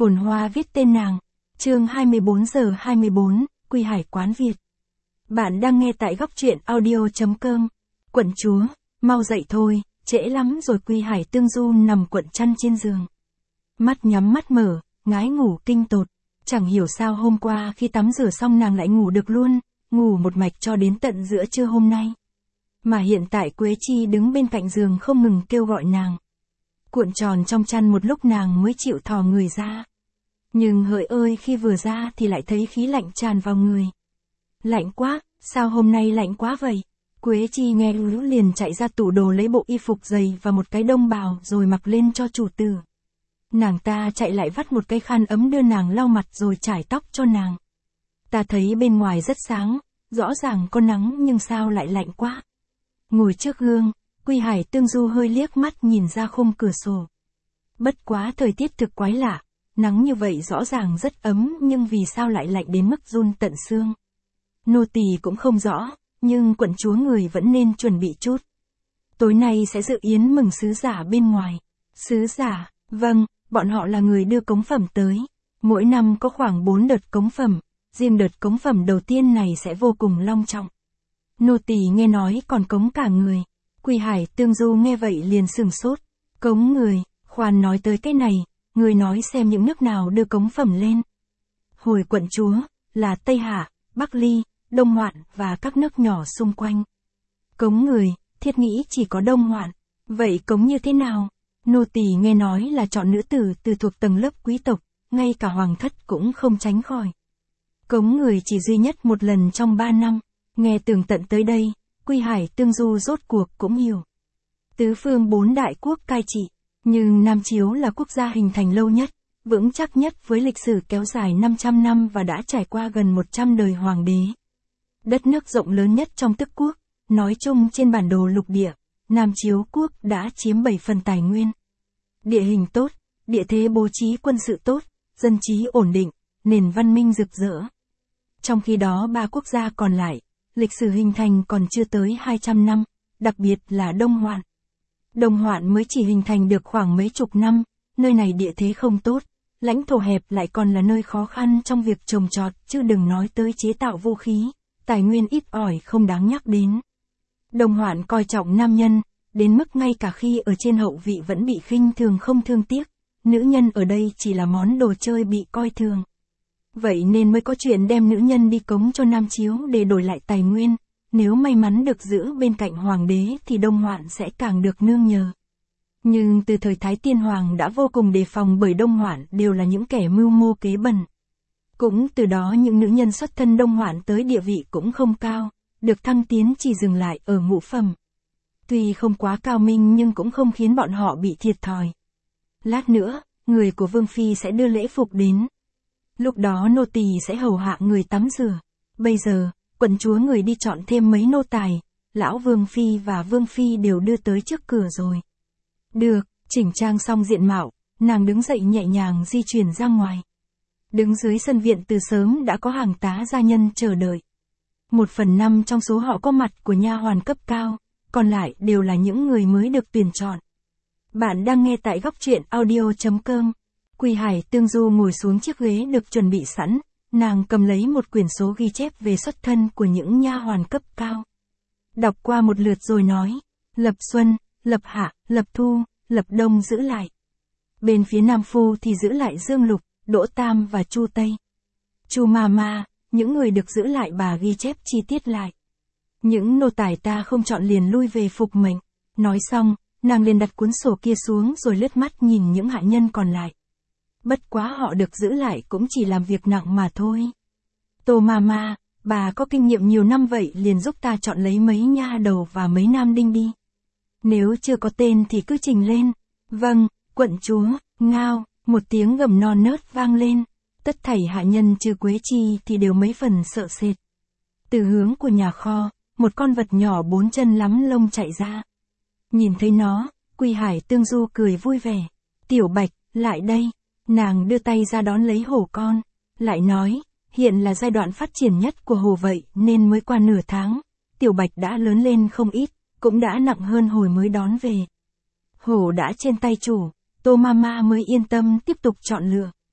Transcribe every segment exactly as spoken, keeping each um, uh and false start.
Phồn Hoa viết tên nàng. Chương hai mươi bốn giờ hai mươi bốn, Quy Hải quán Việt. Bạn đang nghe tại góc truyện audio.com. Quận chúa, mau dậy thôi, trễ lắm rồi. Quy Hải Tương Du nằm cuộn chăn trên giường. Mắt nhắm mắt mở, ngái ngủ kinh tột. Chẳng hiểu sao hôm qua khi tắm rửa xong nàng lại ngủ được luôn, ngủ một mạch cho đến tận giữa trưa hôm nay. Mà hiện tại Quế Chi đứng bên cạnh giường không ngừng kêu gọi nàng. Cuộn tròn trong chăn một lúc nàng mới chịu thò người ra. Nhưng hỡi ơi, khi vừa ra thì lại thấy khí lạnh tràn vào người. Lạnh quá, sao hôm nay lạnh quá vậy? Quế Chi nghe lú liền chạy ra tủ đồ lấy bộ y phục dày và một cái đông bào rồi mặc lên cho chủ tử. Nàng ta chạy lại vắt một cái khăn ấm đưa nàng lau mặt rồi chải tóc cho nàng. Ta thấy bên ngoài rất sáng, rõ ràng có nắng nhưng sao lại lạnh quá. Ngồi trước gương, Quy Hải Tương Du hơi liếc mắt nhìn ra khung cửa sổ. Bất quá thời tiết thực quái lạ, nắng như vậy rõ ràng rất ấm nhưng vì sao lại lạnh đến mức run tận xương. Nô tỳ cũng không rõ, nhưng quận chúa người vẫn nên chuẩn bị chút. Tối nay sẽ dự yến mừng sứ giả bên ngoài. Sứ giả, vâng, bọn họ là người đưa cống phẩm tới. Mỗi năm có khoảng bốn đợt cống phẩm, riêng đợt cống phẩm đầu tiên này sẽ vô cùng long trọng. Nô tỳ nghe nói còn cống cả người. Quy Hải Tương Du nghe vậy liền sửng sốt. Cống người, khoan nói tới cái này, người nói xem những nước nào đưa cống phẩm lên. Hồi quận chúa, là Tây Hạ, Bắc Ly, Đông Hoạn và các nước nhỏ xung quanh. Cống người, thiết nghĩ chỉ có Đông Hoạn. Vậy cống như thế nào? Nô tỳ nghe nói là chọn nữ tử từ thuộc tầng lớp quý tộc, ngay cả hoàng thất cũng không tránh khỏi. Cống người chỉ duy nhất một lần trong ba năm. Nghe tường tận tới đây, Quy Hải Tương Du rốt cuộc cũng hiểu. Tứ phương bốn đại quốc cai trị, nhưng Nam Chiếu là quốc gia hình thành lâu nhất, vững chắc nhất với lịch sử kéo dài năm trăm năm và đã trải qua gần một trăm đời hoàng đế. Đất nước rộng lớn nhất trong tứ quốc, nói chung trên bản đồ lục địa, Nam Chiếu quốc đã chiếm bảy phần tài nguyên. Địa hình tốt, địa thế bố trí quân sự tốt, dân trí ổn định, nền văn minh rực rỡ. Trong khi đó ba quốc gia còn lại, lịch sử hình thành còn chưa tới hai trăm năm, đặc biệt là Đông Hoạn. Đông Hoạn mới chỉ hình thành được khoảng mấy chục năm, nơi này địa thế không tốt, lãnh thổ hẹp lại còn là nơi khó khăn trong việc trồng trọt, chứ đừng nói tới chế tạo vũ khí, tài nguyên ít ỏi không đáng nhắc đến. Đông Hoạn coi trọng nam nhân, đến mức ngay cả khi ở trên hậu vị vẫn bị khinh thường không thương tiếc, nữ nhân ở đây chỉ là món đồ chơi bị coi thường. Vậy nên mới có chuyện đem nữ nhân đi cống cho Nam Chiếu để đổi lại tài nguyên, nếu may mắn được giữ bên cạnh hoàng đế thì Đông Hoạn sẽ càng được nương nhờ. Nhưng từ thời Thái Tiên Hoàng đã vô cùng đề phòng bởi Đông Hoạn đều là những kẻ mưu mô kế bẩn. Cũng từ đó những nữ nhân xuất thân Đông Hoạn tới địa vị cũng không cao, được thăng tiến chỉ dừng lại ở ngũ phẩm. Tuy không quá cao minh nhưng cũng không khiến bọn họ bị thiệt thòi. Lát nữa, người của Vương Phi sẽ đưa lễ phục đến. Lúc đó nô tỳ sẽ hầu hạ người tắm rửa. Bây giờ, quận chúa người đi chọn thêm mấy nô tài, lão Vương Phi và Vương Phi đều đưa tới trước cửa rồi. Được, chỉnh trang xong diện mạo, nàng đứng dậy nhẹ nhàng di chuyển ra ngoài. Đứng dưới sân viện từ sớm đã có hàng tá gia nhân chờ đợi. Một phần năm trong số họ có mặt của nha hoàn cấp cao, còn lại đều là những người mới được tuyển chọn. Bạn đang nghe tại góc truyện audio.com. Quy Hải Tương Du ngồi xuống chiếc ghế được chuẩn bị sẵn, nàng cầm lấy một quyển số ghi chép về xuất thân của những nha hoàn cấp cao. Đọc qua một lượt rồi nói, lập xuân, lập hạ, lập thu, lập đông giữ lại. Bên phía Nam Phu thì giữ lại Dương Lục, Đỗ Tam và Chu Tây. Chu Ma Ma, những người được giữ lại bà ghi chép chi tiết lại. Những nô tài ta không chọn liền lui về phục mệnh. Nói xong, nàng liền đặt cuốn sổ kia xuống rồi lướt mắt nhìn những hạ nhân còn lại. Bất quá họ được giữ lại cũng chỉ làm việc nặng mà thôi. Tô Ma Ma, bà có kinh nghiệm nhiều năm vậy liền giúp ta chọn lấy mấy nha đầu và mấy nam đinh đi. Nếu chưa có tên thì cứ trình lên. Vâng, quận chúa, ngao, một tiếng gầm non nớt vang lên. Tất thảy hạ nhân trừ Quế Chi thì đều mấy phần sợ sệt. Từ hướng của nhà kho, một con vật nhỏ bốn chân lắm lông chạy ra. Nhìn thấy nó, Quy Hải Tương Du cười vui vẻ. Tiểu Bạch, lại đây. Nàng đưa tay ra đón lấy hổ con, lại nói, hiện là giai đoạn phát triển nhất của hổ vậy nên mới qua nửa tháng, Tiểu Bạch đã lớn lên không ít, cũng đã nặng hơn hồi mới đón về. Hổ đã trên tay chủ, Tô Mama mới yên tâm tiếp tục chọn lựa.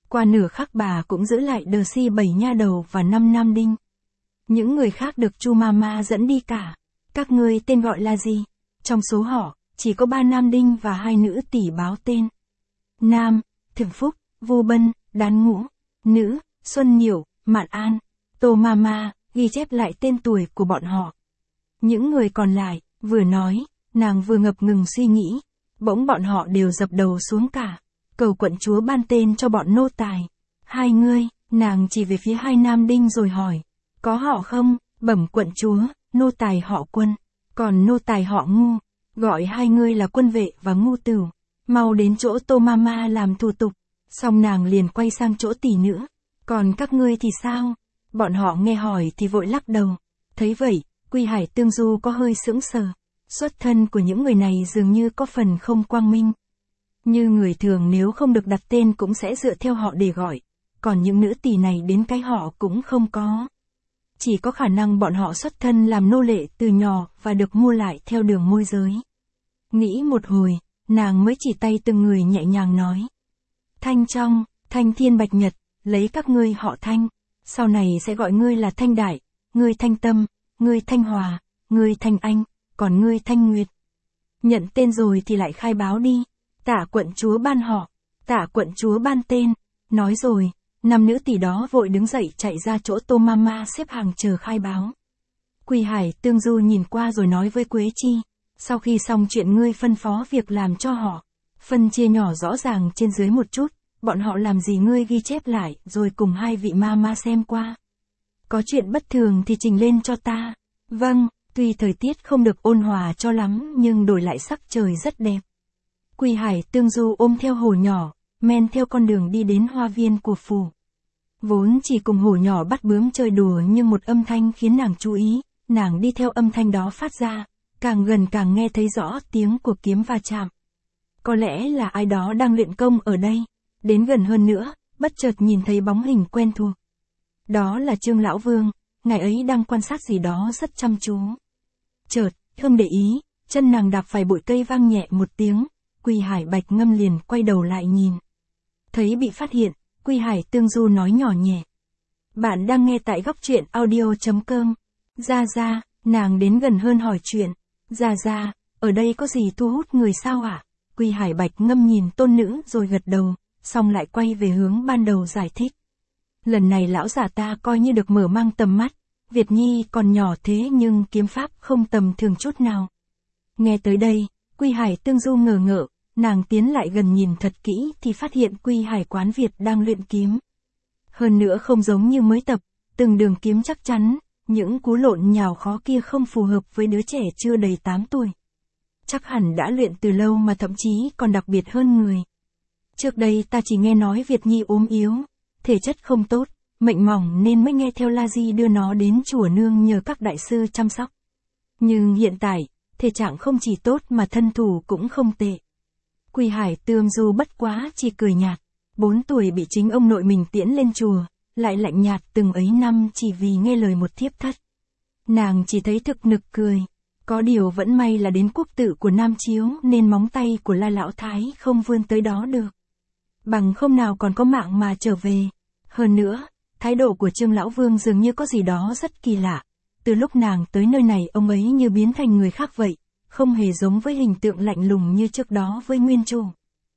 Qua nửa khắc bà cũng giữ lại đờ si bảy nha đầu và năm nam đinh. Những người khác được Chu Mama dẫn đi cả. Các ngươi tên gọi là gì? Trong số họ, chỉ có ba nam đinh và hai nữ tỷ báo tên. Nam, Thường Phúc, Vu Bân, Đán Ngũ. Nữ, Xuân Nhiểu, Mạn An, Tô Mama, ghi chép lại tên tuổi của bọn họ. Những người còn lại, vừa nói, nàng vừa ngập ngừng suy nghĩ. Bỗng bọn họ đều dập đầu xuống cả. Cầu quận chúa ban tên cho bọn nô tài. Hai ngươi, nàng chỉ về phía hai nam đinh rồi hỏi. Có họ không? Bẩm quận chúa, nô tài họ Quân. Còn nô tài họ Ngu. Gọi hai ngươi là Quân Vệ và Ngu Tửu. Mau đến chỗ Tô Mama làm thủ tục. Xong nàng liền quay sang chỗ tỷ nữ. Còn các ngươi thì sao? Bọn họ nghe hỏi thì vội lắc đầu. Thấy vậy, Quy Hải Tương Du có hơi sững sờ. Xuất thân của những người này dường như có phần không quang minh. Như người thường nếu không được đặt tên cũng sẽ dựa theo họ để gọi. Còn những nữ tỳ này đến cái họ cũng không có. Chỉ có khả năng bọn họ xuất thân làm nô lệ từ nhỏ và được mua lại theo đường môi giới. Nghĩ một hồi, nàng mới chỉ tay từng người nhẹ nhàng nói. Thanh Trong, Thanh Thiên Bạch Nhật, lấy các ngươi họ Thanh. Sau này sẽ gọi ngươi là Thanh Đại, ngươi Thanh Tâm, ngươi Thanh Hòa, ngươi Thanh Anh, còn ngươi Thanh Nguyệt. Nhận tên rồi thì lại khai báo đi. Tả quận chúa ban họ, tả quận chúa ban tên. Nói rồi, năm nữ tỷ đó vội đứng dậy chạy ra chỗ Tô Mama xếp hàng chờ khai báo. Quy Hải Tương Du nhìn qua rồi nói với Quế Chi. Sau khi xong chuyện ngươi phân phó việc làm cho họ. Phân chia nhỏ rõ ràng trên dưới một chút. Bọn họ làm gì ngươi ghi chép lại rồi cùng hai vị Mama xem qua. Có chuyện bất thường thì trình lên cho ta. Vâng, tuy thời tiết không được ôn hòa cho lắm nhưng đổi lại sắc trời rất đẹp. Quy Hải Tương Du ôm theo hổ nhỏ, men theo con đường đi đến hoa viên của phủ. Vốn chỉ cùng hổ nhỏ bắt bướm chơi đùa nhưng một âm thanh khiến nàng chú ý, nàng đi theo âm thanh đó phát ra, càng gần càng nghe thấy rõ tiếng của kiếm va chạm. Có lẽ là ai đó đang luyện công ở đây. Đến gần hơn nữa, bất chợt nhìn thấy bóng hình quen thuộc. Đó là Trương Lão Vương, ngài ấy đang quan sát gì đó rất chăm chú. Chợt, không để ý, chân nàng đạp phải bụi cây vang nhẹ một tiếng, Quy Hải Bạch Ngâm liền quay đầu lại nhìn. Thấy bị phát hiện, Quy Hải Tương Du nói nhỏ nhẹ. Bạn đang nghe tại góc truyện audio chấm com. Ra ra, nàng đến gần hơn hỏi chuyện. Ra ra, ở đây có gì thu hút người sao ạ? À? Quy Hải Bạch Ngâm nhìn tôn nữ rồi gật đầu, xong lại quay về hướng ban đầu giải thích. Lần này lão già ta coi như được mở mang tầm mắt. Việt Nhi còn nhỏ thế nhưng kiếm pháp không tầm thường chút nào. Nghe tới đây, Quy Hải Tương Du ngờ ngợ, nàng tiến lại gần nhìn thật kỹ thì phát hiện Quy Hải Quán Việt đang luyện kiếm. Hơn nữa không giống như mới tập, từng đường kiếm chắc chắn, những cú lộn nhào khó kia không phù hợp với đứa trẻ chưa đầy tám tuổi. Chắc hẳn đã luyện từ lâu mà thậm chí còn đặc biệt hơn người. Trước đây ta chỉ nghe nói Việt Nhi ốm yếu, thể chất không tốt, mệnh mỏng nên mới nghe theo La Di đưa nó đến chùa nương nhờ các đại sư chăm sóc. Nhưng hiện tại, thể trạng không chỉ tốt mà thân thủ cũng không tệ. Quy Hải Tương Du bất quá chỉ cười nhạt, bốn tuổi bị chính ông nội mình tiễn lên chùa, lại lạnh nhạt từng ấy năm chỉ vì nghe lời một thiếp thất. Nàng chỉ thấy thực nực cười, có điều vẫn may là đến quốc tử của Nam Chiếu nên móng tay của La Lão Thái không vươn tới đó được. Bằng không nào còn có mạng mà trở về. Hơn nữa, thái độ của Trương Lão Vương dường như có gì đó rất kỳ lạ. Từ lúc nàng tới nơi này ông ấy như biến thành người khác vậy, không hề giống với hình tượng lạnh lùng như trước đó với nguyên chủ.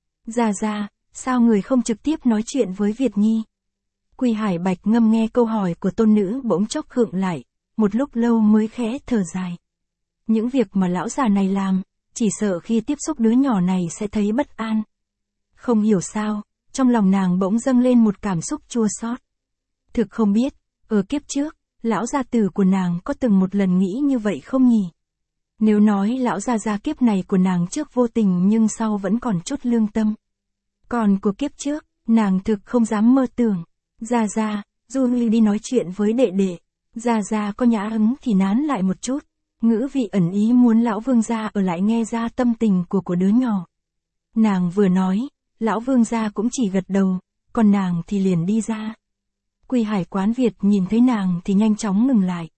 Ra ra, sao người không trực tiếp nói chuyện với Việt Nhi? Quy Hải Bạch Ngâm nghe câu hỏi của tôn nữ bỗng chốc khựng lại, một lúc lâu mới khẽ thở dài. Những việc mà lão già này làm, chỉ sợ khi tiếp xúc đứa nhỏ này sẽ thấy bất an. Không hiểu sao, trong lòng nàng bỗng dâng lên một cảm xúc chua xót. Thực không biết, ở kiếp trước, lão gia tử của nàng có từng một lần nghĩ như vậy không nhỉ? Nếu nói lão gia gia kiếp này của nàng trước vô tình nhưng sau vẫn còn chút lương tâm. Còn của kiếp trước, nàng thực không dám mơ tưởng. Gia gia, Julie đi nói chuyện với đệ đệ. Gia gia có nhã hứng thì nán lại một chút. Ngữ vị ẩn ý muốn lão vương gia ở lại nghe ra tâm tình của của đứa nhỏ. Nàng vừa nói, lão vương gia cũng chỉ gật đầu, còn nàng thì liền đi ra. Quy Hải Quán Việt nhìn thấy nàng thì nhanh chóng ngừng lại.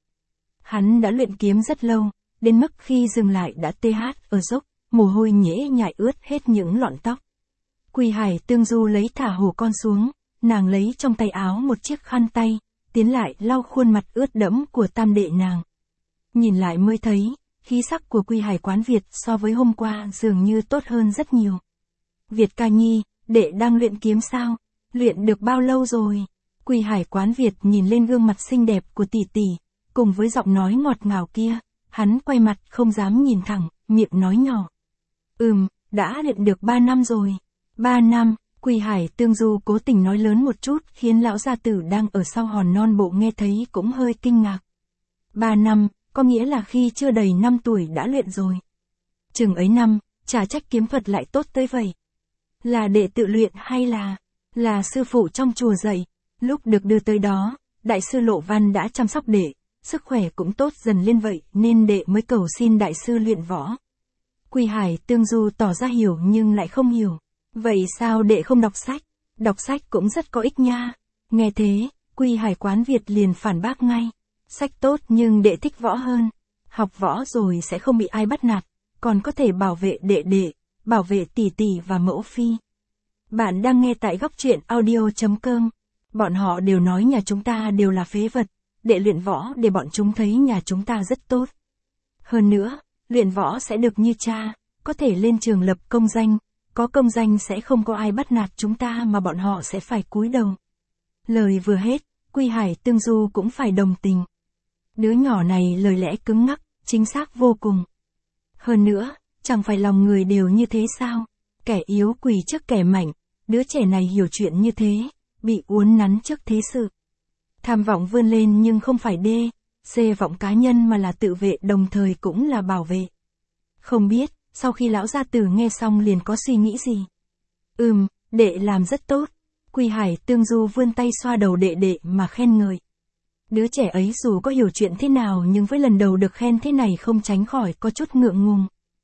Hắn đã luyện kiếm rất lâu, đến mức khi dừng lại đã tê hát ở dốc, mồ hôi nhễ nhại ướt hết những lọn tóc. Quy Hải Tương Du lấy thả hổ con xuống, nàng lấy trong tay áo một chiếc khăn tay, tiến lại lau khuôn mặt ướt đẫm của tam đệ nàng. Nhìn lại mới thấy, khí sắc của Quy Hải quán Việt so với hôm qua dường như tốt hơn rất nhiều. Việt ca nhi, đệ đang luyện kiếm sao? Luyện được bao lâu rồi? Quy Hải quán Việt nhìn lên gương mặt xinh đẹp của tỷ tỷ, cùng với giọng nói ngọt ngào kia, hắn quay mặt không dám nhìn thẳng, miệng nói nhỏ. Ừm, đã luyện được ba năm rồi. Ba năm, Quy Hải Tương Du cố tình nói lớn một chút khiến lão gia tử đang ở sau hòn non bộ nghe thấy cũng hơi kinh ngạc. Ba năm, có nghĩa là khi chưa đầy năm tuổi đã luyện rồi. Chừng ấy năm, chả trách kiếm thuật lại tốt tới vậy. Là đệ tự luyện hay là, là sư phụ trong chùa dạy? Lúc được đưa tới đó, đại sư Lộ Văn đã chăm sóc đệ, sức khỏe cũng tốt dần lên vậy nên đệ mới cầu xin đại sư luyện võ. Quy Hải Tương Du tỏ ra hiểu nhưng lại không hiểu. Vậy sao đệ không đọc sách? Đọc sách cũng rất có ích nha. Nghe thế, Quy Hải quán Việt liền phản bác ngay. Sách tốt nhưng đệ thích võ hơn. Học võ rồi sẽ không bị ai bắt nạt, còn có thể bảo vệ đệ đệ, bảo vệ tỷ tỷ và mẫu phi. Bạn đang nghe tại góc truyện audio chấm com. Bọn họ đều nói nhà chúng ta đều là phế vật. Đệ luyện võ để bọn chúng thấy nhà chúng ta rất tốt. Hơn nữa, luyện võ sẽ được như cha, có thể lên trường lập công danh. Có công danh sẽ không có ai bắt nạt chúng ta mà bọn họ sẽ phải cúi đầu. Lời vừa hết, Quy Hải Tương Du cũng phải đồng tình. Đứa nhỏ này lời lẽ cứng ngắc, chính xác vô cùng. Hơn nữa, chẳng phải lòng người đều như thế sao? Kẻ yếu quỳ trước kẻ mạnh, đứa trẻ này hiểu chuyện như thế, bị uốn nắn trước thế sự. Tham vọng vươn lên nhưng không phải đê, xê vọng cá nhân mà là tự vệ đồng thời cũng là bảo vệ. Không biết, sau khi lão gia tử nghe xong liền có suy nghĩ gì? Ừm, đệ làm rất tốt. Quy Hải Tương Du vươn tay xoa đầu đệ đệ mà khen ngợi. Đứa trẻ ấy dù có hiểu chuyện thế nào nhưng với lần đầu được khen thế này không tránh khỏi có chút ngượng ngùng.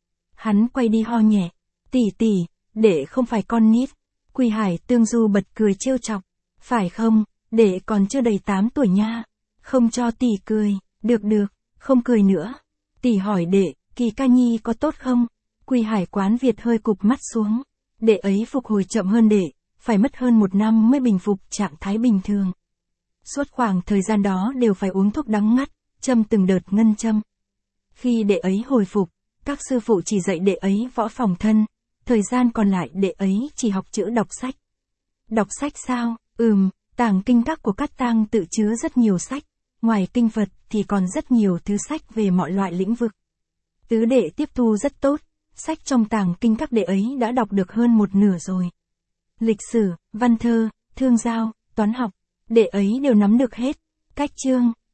Hắn quay đi ho nhẹ. Tỷ tỷ, đệ không phải con nít. Quy Hải Tương Du bật cười trêu chọc. Phải không, đệ còn chưa đầy tám tuổi nha. Không cho tỷ cười, được được, không cười nữa. Tỷ hỏi đệ, Kỳ ca nhi có tốt không? Quy Hải quán Việt hơi cụp mắt xuống. Đệ ấy phục hồi chậm hơn đệ, phải mất hơn một năm mới bình phục trạng thái bình thường. Suốt khoảng thời gian đó đều phải uống thuốc đắng ngắt, châm từng đợt ngân châm. Khi đệ ấy hồi phục, các sư phụ chỉ dạy đệ ấy võ phòng thân, thời gian còn lại đệ ấy chỉ học chữ đọc sách. Đọc sách sao? Ừm, tàng kinh các của Cát Tang tự chứa rất nhiều sách, ngoài kinh Phật thì còn rất nhiều thứ sách về mọi loại lĩnh vực. Tứ đệ tiếp thu rất tốt, sách trong tàng kinh các đệ ấy đã đọc được hơn một nửa rồi. Lịch sử, văn thơ, thương giao, toán học, đệ ấy đều nắm được hết. Cách chương,